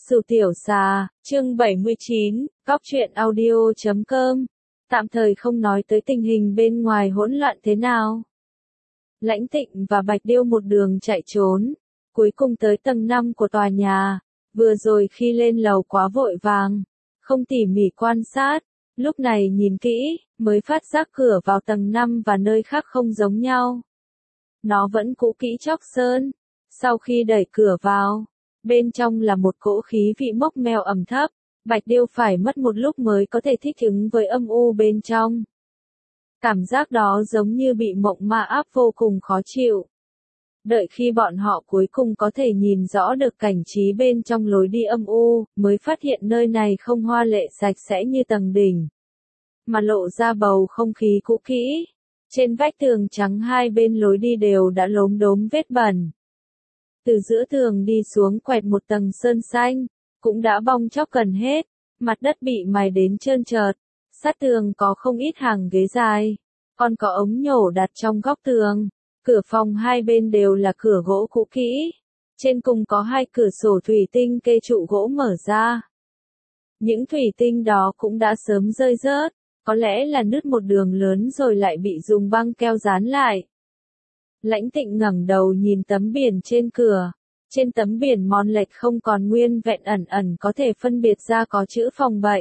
Sửu tiểu xà, chương 79, góc truyện audio.com. Tạm thời không nói tới tình hình bên ngoài hỗn loạn thế nào. Lãnh Tịnh và Bạch Điêu một đường chạy trốn, cuối cùng tới tầng 5 của tòa nhà. Vừa rồi khi lên lầu quá vội vàng, không tỉ mỉ quan sát, lúc này nhìn kỹ, mới phát giác cửa vào tầng 5 và nơi khác không giống nhau. Nó vẫn cũ kỹ chóc sơn. Sau khi đẩy cửa vào, bên trong là một cỗ khí vị mốc meo ẩm thấp, Bạch Điêu phải mất một lúc mới có thể thích ứng với âm u bên trong. Cảm giác đó giống như bị mộng ma áp vô cùng khó chịu. Đợi khi bọn họ cuối cùng có thể nhìn rõ được cảnh trí bên trong lối đi âm u, mới phát hiện nơi này không hoa lệ sạch sẽ như tầng đỉnh, mà lộ ra bầu không khí cũ kỹ. Trên vách tường trắng hai bên lối đi đều đã lốm đốm vết bẩn. Từ giữa tường đi xuống quẹt một tầng sơn xanh, cũng đã bong chóc gần hết, mặt đất bị mài đến trơn trượt, sát tường có không ít hàng ghế dài, còn có ống nhổ đặt trong góc tường, cửa phòng hai bên đều là cửa gỗ cũ kỹ, trên cùng có hai cửa sổ thủy tinh kê trụ gỗ mở ra. Những thủy tinh đó cũng đã sớm rơi rớt, có lẽ là nứt một đường lớn rồi lại bị dùng băng keo dán lại. Lãnh Tịnh ngẩng đầu nhìn tấm biển trên cửa. Trên tấm biển mòn lệch không còn nguyên vẹn, ẩn ẩn có thể phân biệt ra có chữ phòng bệnh.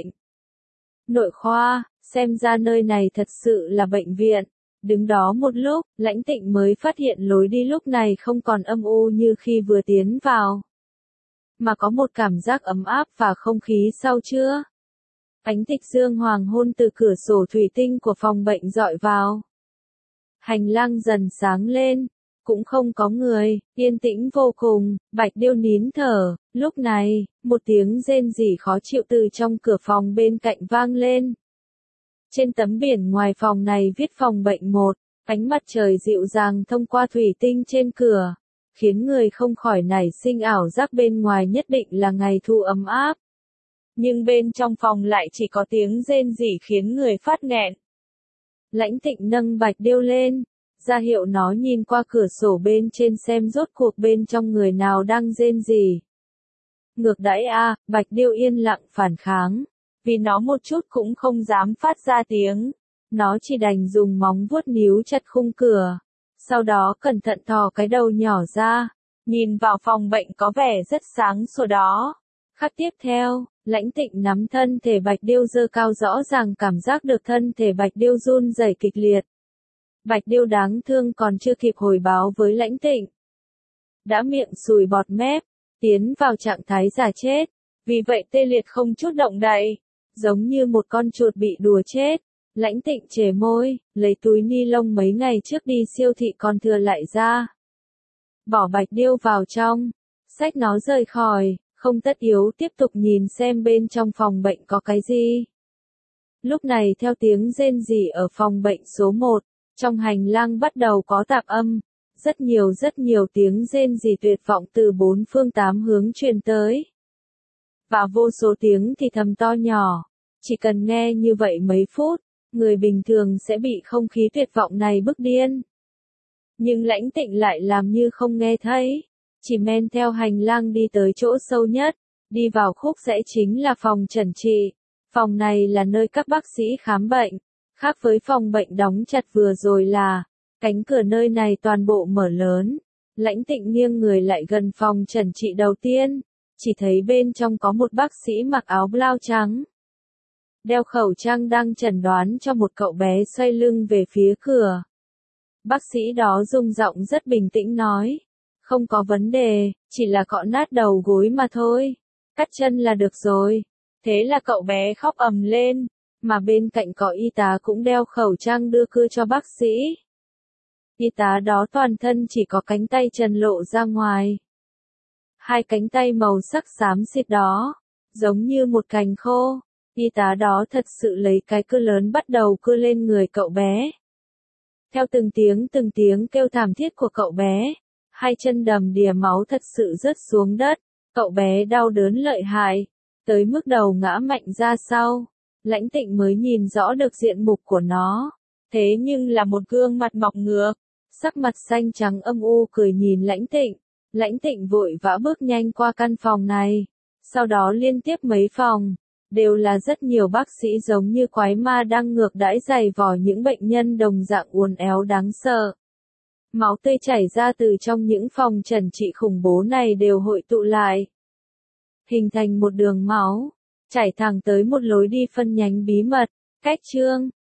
Nội khoa, xem ra nơi này thật sự là bệnh viện. Đứng đó một lúc, Lãnh Tịnh mới phát hiện lối đi lúc này không còn âm u như khi vừa tiến vào, mà có một cảm giác ấm áp và không khí sau trưa. Ánh tịch dương hoàng hôn từ cửa sổ thủy tinh của phòng bệnh dọi vào. Hành lang dần sáng lên, cũng không có người, yên tĩnh vô cùng. Bạch Điêu nín thở. Lúc này, một tiếng rên rỉ khó chịu từ trong cửa phòng bên cạnh vang lên. Trên tấm biển ngoài phòng này viết phòng bệnh 1, ánh mặt trời dịu dàng thông qua thủy tinh trên cửa, khiến người không khỏi nảy sinh ảo giác bên ngoài nhất định là ngày thu ấm áp. Nhưng bên trong phòng lại chỉ có tiếng rên rỉ khiến người phát nghẹn. Lãnh Tịnh nâng Bạch Điêu lên, ra hiệu nó nhìn qua cửa sổ bên trên xem rốt cuộc bên trong người nào đang rên rỉ. Ngược đãi a, Bạch Điêu yên lặng phản kháng, vì nó một chút cũng không dám phát ra tiếng. Nó chỉ đành dùng móng vuốt níu chặt khung cửa, sau đó cẩn thận thò cái đầu nhỏ ra, nhìn vào phòng bệnh có vẻ rất sáng sủa đó. Khắc tiếp theo, Lãnh Tịnh nắm thân thể Bạch Điêu giơ cao, rõ ràng cảm giác được thân thể Bạch Điêu run rẩy kịch liệt. Bạch Điêu đáng thương còn chưa kịp hồi báo với Lãnh Tịnh, đã miệng sùi bọt mép, tiến vào trạng thái giả chết, vì vậy tê liệt không chút động đậy, giống như một con chuột bị đùa chết. Lãnh Tịnh chề môi, lấy túi ni lông mấy ngày trước đi siêu thị còn thừa lại ra, bỏ Bạch Điêu vào trong, xách nó rời khỏi, không tất yếu tiếp tục nhìn xem bên trong phòng bệnh có cái gì. Lúc này theo tiếng rên rỉ ở phòng bệnh số 1, trong hành lang bắt đầu có tạp âm, rất nhiều tiếng rên rỉ tuyệt vọng từ bốn phương tám hướng truyền tới. Và vô số tiếng thì thầm to nhỏ, chỉ cần nghe như vậy mấy phút, người bình thường sẽ bị không khí tuyệt vọng này bức điên. Nhưng Lãnh Tịnh lại làm như không nghe thấy, chỉ men theo hành lang đi tới chỗ sâu nhất, đi vào khúc rẽ chính là phòng chẩn trị. Phòng này là nơi các bác sĩ khám bệnh, khác với phòng bệnh đóng chặt vừa rồi là, cánh cửa nơi này toàn bộ mở lớn. Lãnh Tịnh nghiêng người lại gần phòng chẩn trị đầu tiên, chỉ thấy bên trong có một bác sĩ mặc áo blau trắng, đeo khẩu trang đang chẩn đoán cho một cậu bé xoay lưng về phía cửa. Bác sĩ đó dùng giọng rất bình tĩnh nói, không có vấn đề, chỉ là cọ nát đầu gối mà thôi, cắt chân là được rồi. Thế là cậu bé khóc ầm lên, mà bên cạnh có y tá cũng đeo khẩu trang đưa cưa cho bác sĩ. Y tá đó toàn thân chỉ có cánh tay trần lộ ra ngoài. Hai cánh tay màu sắc xám xịt đó, giống như một cành khô. Y tá đó thật sự lấy cái cưa lớn bắt đầu cưa lên người cậu bé. Theo từng tiếng kêu thảm thiết của cậu bé, hai chân đầm đìa máu thật sự rớt xuống đất, cậu bé đau đớn lợi hại, tới mức đầu ngã mạnh ra sau. Lãnh Tịnh mới nhìn rõ được diện mục của nó, thế nhưng là một gương mặt mọc ngược, sắc mặt xanh trắng âm u cười nhìn Lãnh Tịnh. Lãnh Tịnh vội vã bước nhanh qua căn phòng này, Sau đó liên tiếp mấy phòng, đều là rất nhiều bác sĩ giống như quái ma đang ngược đãi giày vò những bệnh nhân đồng dạng uốn éo đáng sợ. Máu tươi chảy ra từ trong những phòng trần trị khủng bố này đều hội tụ lại, hình thành một đường máu, chảy thẳng tới một lối đi phân nhánh bí mật. Cách chương